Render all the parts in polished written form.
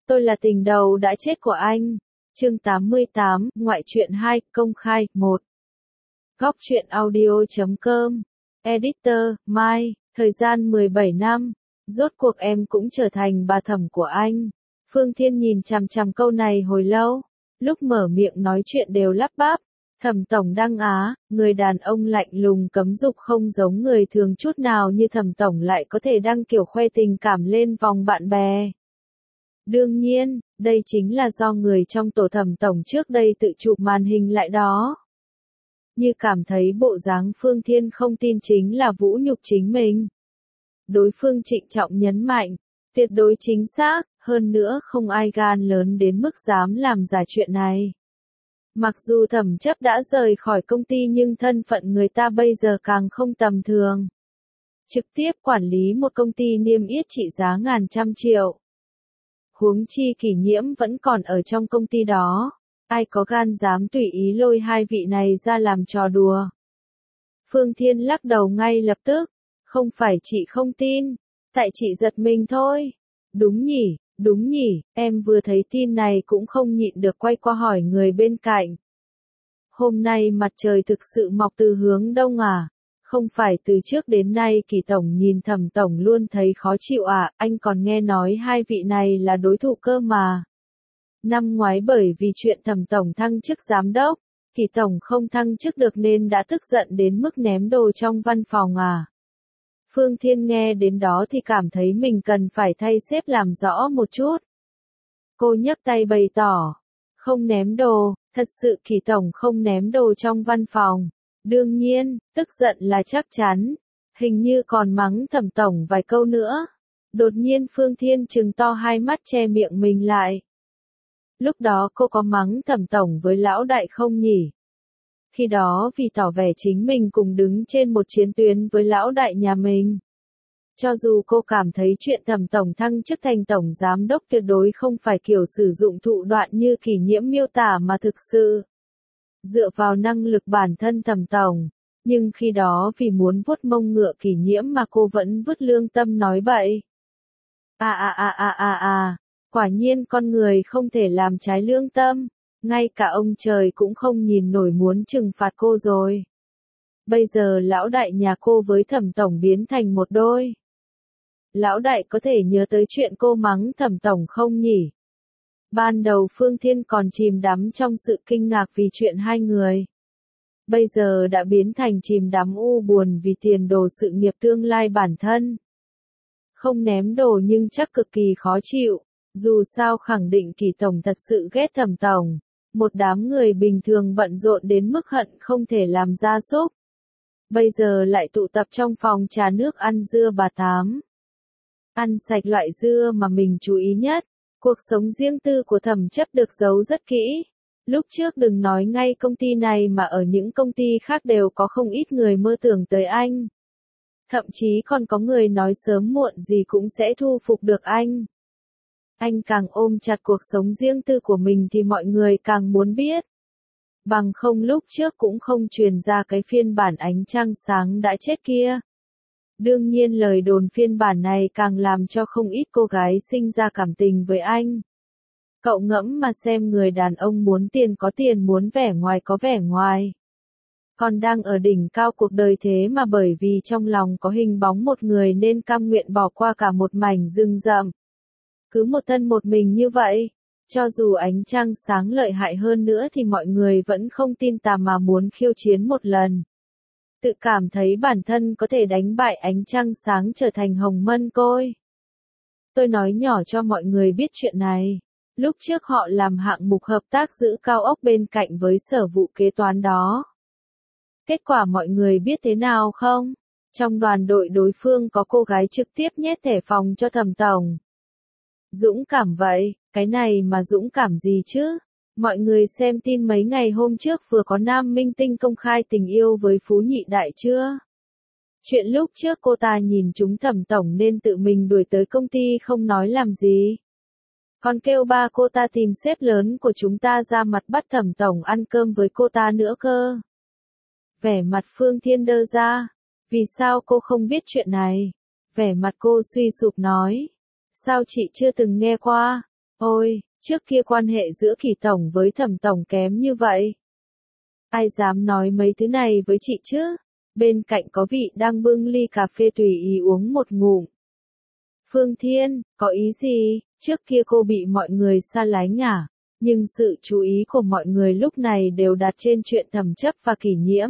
Tôi là tình đầu đã chết của anh. Chương 88, ngoại truyện 2, công khai, 1. Góc truyện audio.com. Editor, Mai, thời gian 17 năm. Rốt cuộc em cũng trở thành bà thẩm của anh. Phương Thiên nhìn chằm chằm câu này hồi lâu. Lúc mở miệng nói chuyện đều lắp bắp. Thẩm tổng Đăng Á, người đàn ông lạnh lùng cấm dục không giống người thường chút nào như thẩm tổng lại có thể đăng kiểu khoe tình cảm lên vòng bạn bè. Đương nhiên, đây chính là do người trong tổ thẩm tổng trước đây tự chụp màn hình lại đó. Như cảm thấy bộ dáng Phương Thiên không tin chính là vũ nhục chính mình. Đối phương trịnh trọng nhấn mạnh, tuyệt đối chính xác, hơn nữa không ai gan lớn đến mức dám làm giả chuyện này. Mặc dù thẩm chấp đã rời khỏi công ty nhưng thân phận người ta bây giờ càng không tầm thường. Trực tiếp quản lý một công ty niêm yết trị giá ngàn trăm triệu. Huống chi Kỷ Nhiễm vẫn còn ở trong công ty đó. Ai có gan dám tùy ý lôi hai vị này ra làm trò đùa. Phương Thiên lắc đầu ngay lập tức. Không phải chị không tin. Tại chị giật mình thôi. Đúng nhỉ, em vừa thấy tin này cũng không nhịn được quay qua hỏi người bên cạnh. Hôm nay mặt trời thực sự mọc từ hướng đông à? Không phải từ trước đến nay Kỳ tổng nhìn thẩm tổng luôn thấy khó chịu à, anh còn nghe nói hai vị này là đối thủ cơ mà. Năm ngoái bởi vì chuyện thẩm tổng thăng chức giám đốc, Kỳ tổng không thăng chức được nên đã tức giận đến mức ném đồ trong văn phòng à. Phương Thiên nghe đến đó thì cảm thấy mình cần phải thay sếp làm rõ một chút. Cô nhấc tay bày tỏ, không ném đồ, thật sự Kỳ tổng không ném đồ trong văn phòng. Đương nhiên, tức giận là chắc chắn, hình như còn mắng thẩm tổng vài câu nữa. Đột nhiên Phương Thiên trừng to hai mắt che miệng mình lại. Lúc đó cô có mắng thẩm tổng với lão đại không nhỉ? Khi đó vì tỏ vẻ chính mình cùng đứng trên một chiến tuyến với lão đại nhà mình. Cho dù cô cảm thấy chuyện thẩm tổng thăng chức thành tổng giám đốc tuyệt đối không phải kiểu sử dụng thủ đoạn như Kỷ Nhiễm miêu tả mà thực sự dựa vào năng lực bản thân thẩm tổng, nhưng khi đó vì muốn vuốt mông ngựa Kỷ Nhiễm mà cô vẫn vứt lương tâm nói bậy. Quả nhiên con người không thể làm trái lương tâm, ngay cả ông trời cũng không nhìn nổi muốn trừng phạt cô rồi. Bây giờ lão đại nhà cô với thẩm tổng biến thành một đôi. Lão đại có thể nhớ tới chuyện cô mắng thẩm tổng không nhỉ? Ban đầu Phương Thiên còn chìm đắm trong sự kinh ngạc vì chuyện hai người. Bây giờ đã biến thành chìm đắm u buồn vì tiền đồ sự nghiệp tương lai bản thân. Không ném đồ nhưng chắc cực kỳ khó chịu, dù sao khẳng định Kỳ tổng thật sự ghét thẩm tổng. Một đám người bình thường bận rộn đến mức hận không thể làm gia súc. Bây giờ lại tụ tập trong phòng trà nước ăn dưa bà Tám. Ăn sạch loại dưa mà mình chú ý nhất. Cuộc sống riêng tư của thẩm chấp được giấu rất kỹ. Lúc trước đừng nói ngay công ty này mà ở những công ty khác đều có không ít người mơ tưởng tới anh. Thậm chí còn có người nói sớm muộn gì cũng sẽ thu phục được anh. Anh càng ôm chặt cuộc sống riêng tư của mình thì mọi người càng muốn biết. Bằng không lúc trước cũng không truyền ra cái phiên bản ánh trăng sáng đã chết kia. Đương nhiên lời đồn phiên bản này càng làm cho không ít cô gái sinh ra cảm tình với anh. Cậu ngẫm mà xem, người đàn ông muốn tiền có tiền, muốn vẻ ngoài có vẻ ngoài. Còn đang ở đỉnh cao cuộc đời thế mà bởi vì trong lòng có hình bóng một người nên cam nguyện bỏ qua cả một mảnh rừng rậm. Cứ một thân một mình như vậy, cho dù ánh trăng sáng lợi hại hơn nữa thì mọi người vẫn không tin tà mà muốn khiêu chiến một lần. Tự cảm thấy bản thân có thể đánh bại ánh trăng sáng trở thành hồng mân côi. Tôi nói nhỏ cho mọi người biết chuyện này. Lúc trước họ làm hạng mục hợp tác giữ cao ốc bên cạnh với sở vụ kế toán đó. Kết quả mọi người biết thế nào không? Trong đoàn đội đối phương có cô gái trực tiếp nhét thẻ phòng cho thẩm tổng. Dũng cảm vậy, cái này mà dũng cảm gì chứ? Mọi người xem tin mấy ngày hôm trước vừa có nam minh tinh công khai tình yêu với Phú Nhị Đại chưa? Chuyện lúc trước cô ta nhìn chúng thẩm tổng nên tự mình đuổi tới công ty không nói làm gì. Còn kêu ba cô ta tìm sếp lớn của chúng ta ra mặt bắt thẩm tổng ăn cơm với cô ta nữa cơ. Vẻ mặt Phương Thiên đơ ra. Vì sao cô không biết chuyện này? Vẻ mặt cô suy sụp nói. Sao chị chưa từng nghe qua? Ôi, trước kia quan hệ giữa Kỷ tổng với Thẩm tổng kém như vậy. Ai dám nói mấy thứ này với chị chứ? Bên cạnh có vị đang bưng ly cà phê tùy ý uống một ngụm. Phương Thiên, có ý gì? Trước kia cô bị mọi người xa lánh à? Nhưng sự chú ý của mọi người lúc này đều đặt trên chuyện Thẩm Chấp và Kỷ Nhiễm.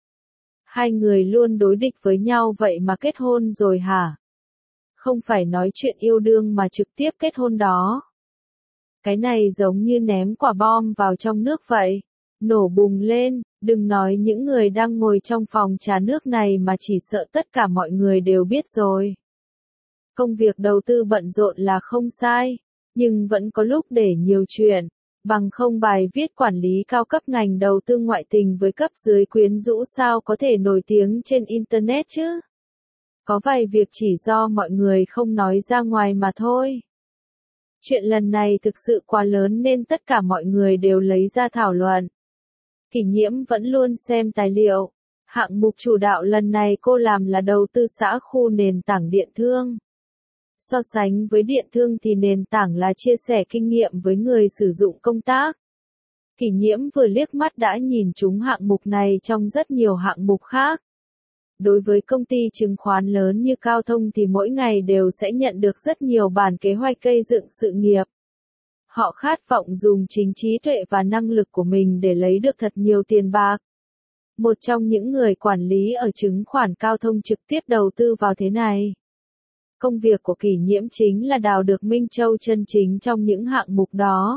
Hai người luôn đối địch với nhau vậy mà kết hôn rồi hả? Không phải nói chuyện yêu đương mà trực tiếp kết hôn đó. Cái này giống như ném quả bom vào trong nước vậy. Nổ bùng lên, đừng nói những người đang ngồi trong phòng trà nước này mà chỉ sợ tất cả mọi người đều biết rồi. Công việc đầu tư bận rộn là không sai, nhưng vẫn có lúc để nhiều chuyện, bằng không bài viết quản lý cao cấp ngành đầu tư ngoại tình với cấp dưới quyến rũ sao có thể nổi tiếng trên Internet chứ. Có vài việc chỉ do mọi người không nói ra ngoài mà thôi. Chuyện lần này thực sự quá lớn nên tất cả mọi người đều lấy ra thảo luận. Kỷ Nhiễm vẫn luôn xem tài liệu. Hạng mục chủ đạo lần này cô làm là đầu tư xã khu nền tảng điện thương. So sánh với điện thương thì nền tảng là chia sẻ kinh nghiệm với người sử dụng công tác. Kỷ Nhiễm vừa liếc mắt đã nhìn trúng hạng mục này trong rất nhiều hạng mục khác. Đối với công ty chứng khoán lớn như Cao Thông thì mỗi ngày đều sẽ nhận được rất nhiều bản kế hoạch gây dựng sự nghiệp. Họ khát vọng dùng chính trí tuệ và năng lực của mình để lấy được thật nhiều tiền bạc. Một trong những người quản lý ở chứng khoán Cao Thông trực tiếp đầu tư vào thế này. Công việc của Kỷ Nhiễm chính là đào được Minh Châu chân chính trong những hạng mục đó.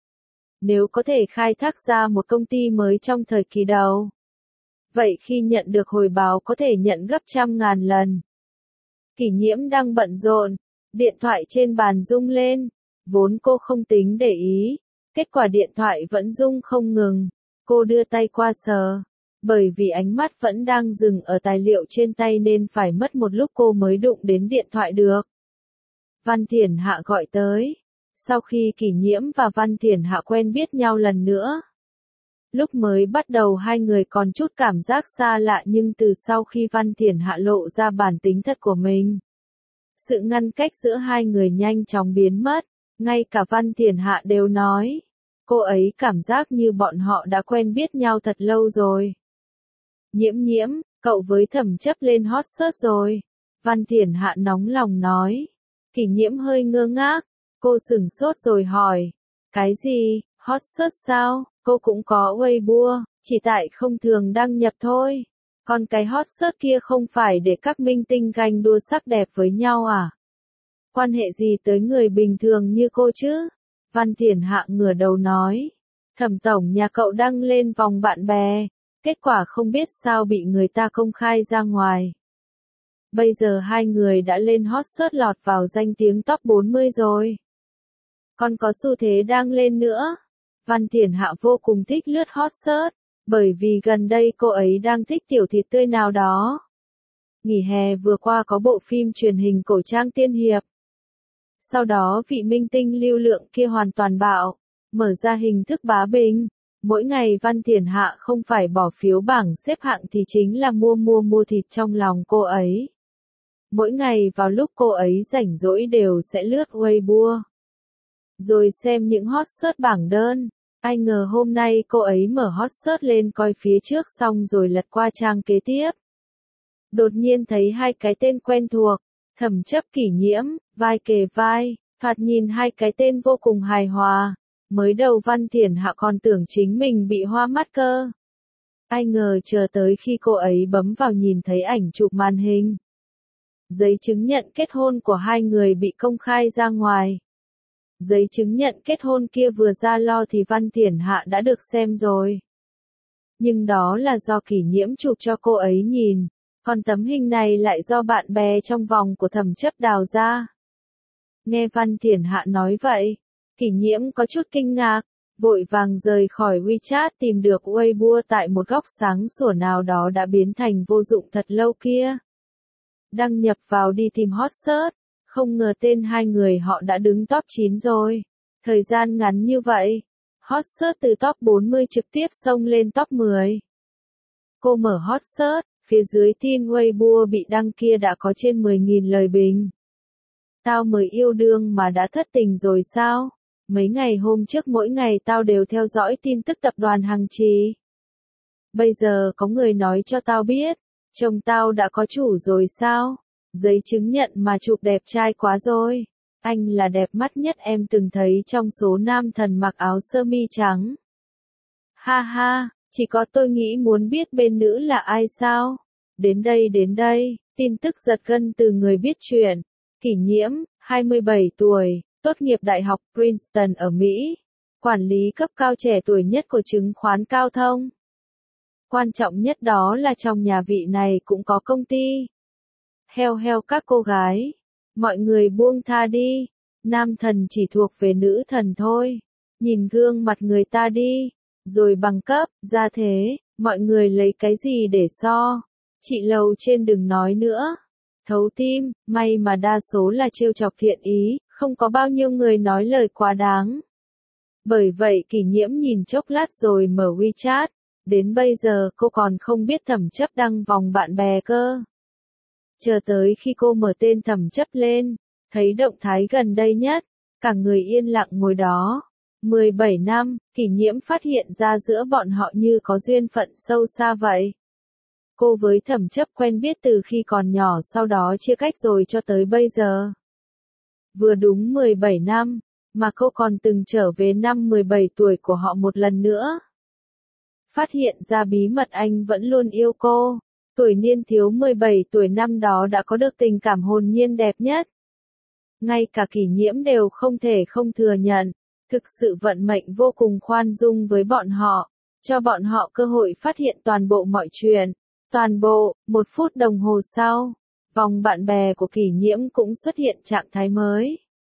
Nếu có thể khai thác ra một công ty mới trong thời kỳ đầu, vậy khi nhận được hồi báo có thể nhận gấp trăm ngàn lần. Kỷ Nhiễm đang bận rộn, điện thoại trên bàn rung lên, vốn cô không tính để ý, kết quả điện thoại vẫn rung không ngừng, cô đưa tay qua sờ, bởi vì ánh mắt vẫn đang dừng ở tài liệu trên tay nên phải mất một lúc cô mới đụng đến điện thoại được. Văn Thiển Hạ gọi tới, sau khi Kỷ Nhiễm và Văn Thiển Hạ quen biết nhau lần nữa. Lúc mới bắt đầu hai người còn chút cảm giác xa lạ nhưng từ sau khi Văn Thiển Hạ lộ ra bản tính thật của mình, sự ngăn cách giữa hai người nhanh chóng biến mất, ngay cả Văn Thiển Hạ đều nói, cô ấy cảm giác như bọn họ đã quen biết nhau thật lâu rồi. Nhiễm Nhiễm, cậu với Thẩm Chấp lên hot search rồi. Văn Thiển Hạ nóng lòng nói. Kỷ Nhiễm hơi ngơ ngác, cô sửng sốt rồi hỏi, cái gì, hot search sao? Cô cũng có Weibo, chỉ tại không thường đăng nhập thôi. Còn cái hot search kia không phải để các minh tinh ganh đua sắc đẹp với nhau à? Quan hệ gì tới người bình thường như cô chứ? Văn Thiển Hạ ngửa đầu nói. Thẩm tổng nhà cậu đăng lên vòng bạn bè, kết quả không biết sao bị người ta công khai ra ngoài. Bây giờ hai người đã lên hot search lọt vào danh tiếng top 40 rồi. Còn có xu thế đang lên nữa. Văn Thiển Hạ vô cùng thích lướt hot search, bởi vì gần đây cô ấy đang thích tiểu thịt tươi nào đó. Nghỉ hè vừa qua có bộ phim truyền hình cổ trang tiên hiệp. Sau đó vị minh tinh lưu lượng kia hoàn toàn bạo, mở ra hình thức bá bình. Mỗi ngày Văn Thiển Hạ không phải bỏ phiếu bảng xếp hạng thì chính là mua thịt trong lòng cô ấy. Mỗi ngày vào lúc cô ấy rảnh rỗi đều sẽ lướt Weibo, rồi xem những hot search bảng đơn. Ai ngờ hôm nay cô ấy mở hot search lên coi phía trước xong rồi lật qua trang kế tiếp. Đột nhiên thấy hai cái tên quen thuộc, Thẩm Chấp Kỷ Nhiễm, vai kề vai, thoạt nhìn hai cái tên vô cùng hài hòa. Mới đầu Văn Thiển Hạ còn tưởng chính mình bị hoa mắt cơ. Ai ngờ chờ tới khi cô ấy bấm vào nhìn thấy ảnh chụp màn hình. Giấy chứng nhận kết hôn của hai người bị công khai ra ngoài. Giấy chứng nhận kết hôn kia vừa ra lo thì Văn Thiển Hạ đã được xem rồi. Nhưng đó là do Kỷ Nhiễm chụp cho cô ấy nhìn, còn tấm hình này lại do bạn bè trong vòng của Thẩm Chấp đào ra. Nghe Văn Thiển Hạ nói vậy, Kỷ Nhiễm có chút kinh ngạc, vội vàng rời khỏi WeChat tìm được Weibo tại một góc sáng sủa nào đó đã biến thành vô dụng thật lâu kia. Đăng nhập vào đi tìm hot search, không ngờ tên hai người họ đã đứng top 9 rồi. Thời gian ngắn như vậy, hot search từ top 40 trực tiếp xông lên top 10. Cô mở hot search, phía dưới tin Weibo bị đăng kia đã có trên 10.000 lời bình. Tao mới yêu đương mà đã thất tình rồi sao? Mấy ngày hôm trước mỗi ngày tao đều theo dõi tin tức tập đoàn Hằng Trì. Bây giờ có người nói cho tao biết, chồng tao đã có chủ rồi sao? Giấy chứng nhận mà chụp đẹp trai quá rồi. Anh là đẹp mắt nhất em từng thấy trong số nam thần mặc áo sơ mi trắng. Ha ha, chỉ có tôi nghĩ muốn biết bên nữ là ai sao? Đến đây, tin tức giật gân từ người biết chuyện. Kỷ Nhiễm, 27 tuổi, tốt nghiệp Đại học Princeton ở Mỹ. Quản lý cấp cao trẻ tuổi nhất của chứng khoán Cao Thông. Quan trọng nhất đó là trong nhà vị này cũng có công ty. Heo các cô gái. Mọi người buông tha đi. Nam thần chỉ thuộc về nữ thần thôi. Nhìn gương mặt người ta đi. Rồi bằng cấp, ra thế, mọi người lấy cái gì để so. Chị lầu trên đừng nói nữa. Thấu tim, may mà đa số là trêu chọc thiện ý, không có bao nhiêu người nói lời quá đáng. Bởi vậy Kỷ Nhiễm nhìn chốc lát rồi mở WeChat. Đến bây giờ cô còn không biết Thẩm Chấp đăng vòng bạn bè cơ. Chờ tới khi cô mở tên Thẩm Chấp lên, thấy động thái gần đây nhất, cả người yên lặng ngồi đó. 17 năm, Kỷ Nhiễm phát hiện ra giữa bọn họ như có duyên phận sâu xa vậy. Cô với Thẩm Chấp quen biết từ khi còn nhỏ, sau đó chia cách rồi cho tới bây giờ. Vừa đúng 17 năm, mà cô còn từng trở về năm 17 tuổi của họ một lần nữa. Phát hiện ra bí mật anh vẫn luôn yêu cô. Tuổi niên thiếu 17 tuổi năm đó đã có được tình cảm hồn nhiên đẹp nhất. Ngay cả Kỷ Nhiễm đều không thể không thừa nhận. Thực sự vận mệnh vô cùng khoan dung với bọn họ, cho bọn họ cơ hội phát hiện toàn bộ mọi chuyện. Toàn bộ, 1 phút đồng hồ sau, vòng bạn bè của Kỷ Nhiễm cũng xuất hiện trạng thái mới.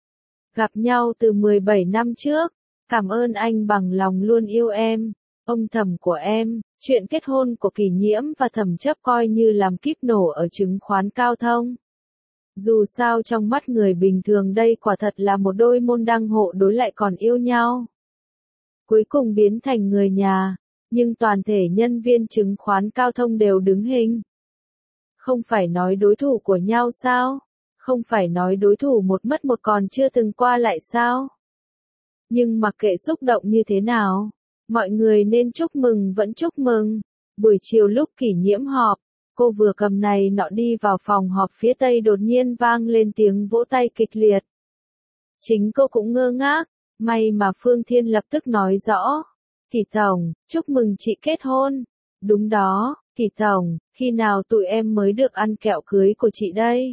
Gặp nhau từ 17 năm trước, cảm ơn anh bằng lòng luôn yêu em, ông Thẩm của em. Chuyện kết hôn của Kỷ Nhiễm và Thẩm Chấp coi như làm kíp nổ ở chứng khoán Cao Thông. Dù sao trong mắt người bình thường đây quả thật là một đôi môn đăng hộ đối lại còn yêu nhau. Cuối cùng biến thành người nhà, nhưng toàn thể nhân viên chứng khoán Cao Thông đều đứng hình. Không phải nói đối thủ của nhau sao? Không phải nói đối thủ một mất một còn chưa từng qua lại sao? Nhưng mặc kệ xúc động như thế nào, mọi người nên chúc mừng vẫn chúc mừng. Buổi chiều lúc Kỷ Nhiễm họp, cô vừa cầm này nọ đi vào phòng họp phía tây đột nhiên vang lên tiếng vỗ tay kịch liệt. Chính cô cũng ngơ ngác, may mà Phương Thiên lập tức nói rõ. Kỷ tổng, chúc mừng chị kết hôn. Đúng đó, Kỷ tổng, khi nào tụi em mới được ăn kẹo cưới của chị đây?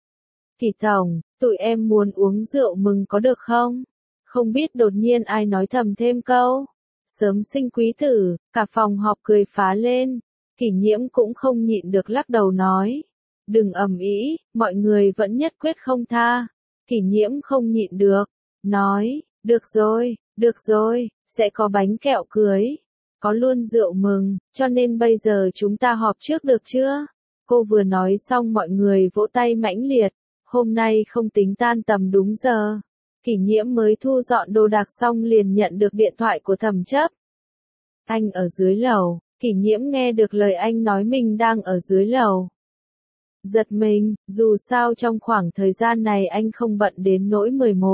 Kỷ tổng, tụi em muốn uống rượu mừng có được không? Không biết đột nhiên ai nói thầm thêm câu. Sớm sinh quý tử, cả phòng họp cười phá lên. Kỷ Nhiễm cũng không nhịn được lắc đầu nói. Đừng ầm ĩ, mọi người vẫn nhất quyết không tha. Kỷ Nhiễm không nhịn được. Nói, được rồi, sẽ có bánh kẹo cưới. Có luôn rượu mừng, cho nên bây giờ chúng ta họp trước được chưa? Cô vừa nói xong mọi người vỗ tay mãnh liệt. Hôm nay không tính tan tầm đúng giờ. Kỷ Nhiễm mới thu dọn đồ đạc xong liền nhận được điện thoại của Thẩm Chấp. Anh ở dưới lầu. Kỷ Nhiễm nghe được lời anh nói mình đang ở dưới lầu. Giật mình, dù sao trong khoảng thời gian này anh không bận đến nỗi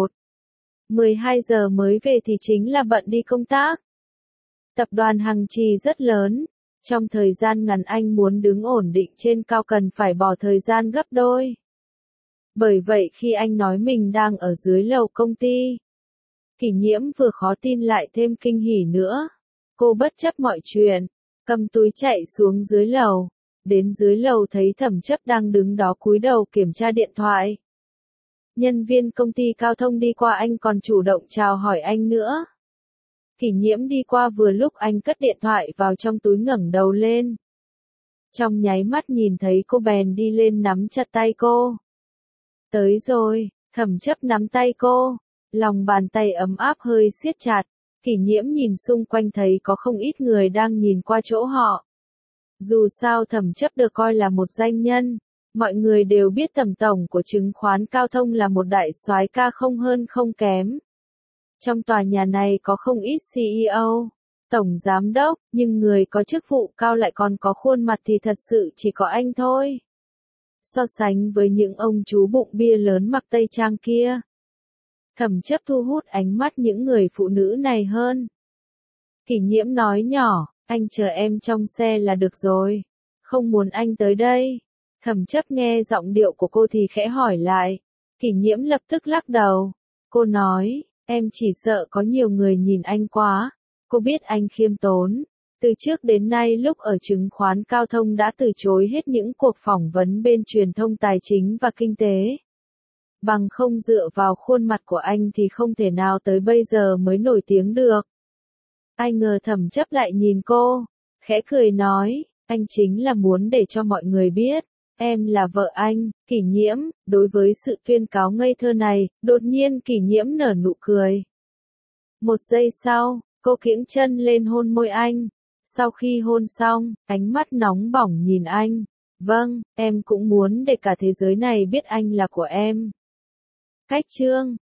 12 giờ mới về thì chính là bận đi công tác. Tập đoàn Hằng Trì rất lớn. Trong thời gian ngắn anh muốn đứng ổn định trên cao cần phải bỏ thời gian gấp đôi. Bởi vậy khi anh nói mình đang ở dưới lầu công ty, Kỷ Nhiễm vừa khó tin lại thêm kinh hỉ nữa. Cô bất chấp mọi chuyện, cầm túi chạy xuống dưới lầu. Đến dưới lầu thấy Thẩm Chấp đang đứng đó cúi đầu kiểm tra điện thoại. Nhân viên công ty Cao Thông đi qua anh còn chủ động chào hỏi anh nữa. Kỷ Nhiễm đi qua vừa lúc anh cất điện thoại vào trong túi ngẩng đầu lên. Trong nháy mắt nhìn thấy cô bèn đi lên nắm chặt tay cô. Tới rồi, Thẩm Chấp nắm tay cô, lòng bàn tay ấm áp hơi siết chặt. Kỷ Nhiễm nhìn xung quanh thấy có không ít người đang nhìn qua chỗ họ. Dù sao Thẩm Chấp được coi là một danh nhân, mọi người đều biết Thẩm tổng của chứng khoán Cao Thông là một đại soái ca không hơn không kém. Trong tòa nhà này có không ít CEO, tổng giám đốc, nhưng người có chức vụ cao lại còn có khuôn mặt thì thật sự chỉ có anh thôi. So sánh với những ông chú bụng bia lớn mặc tây trang kia, Thẩm chấp thu hút ánh mắt những người phụ nữ này hơn. Kỷ Nhiễm nói nhỏ, anh chờ em trong xe là được rồi. Không muốn anh tới đây. Thẩm chấp nghe giọng điệu của cô thì khẽ hỏi lại. Kỷ Nhiễm lập tức lắc đầu. Cô nói, em chỉ sợ có nhiều người nhìn anh quá. Cô biết anh khiêm tốn. Từ trước đến nay lúc ở chứng khoán Cao Thông đã từ chối hết những cuộc phỏng vấn bên truyền thông tài chính và kinh tế. Bằng không dựa vào khuôn mặt của anh thì không thể nào tới bây giờ mới nổi tiếng được. Ai ngờ Thẩm chấp lại nhìn cô, khẽ cười nói, anh chính là muốn để cho mọi người biết, em là vợ anh. Kỷ Nhiễm, đối với sự tuyên cáo ngây thơ này, đột nhiên Kỷ Nhiễm nở nụ cười. Một giây sau, cô kiễng chân lên hôn môi anh. Sau khi hôn xong, ánh mắt nóng bỏng nhìn anh. Vâng, em cũng muốn để cả thế giới này biết anh là của em. Cách chương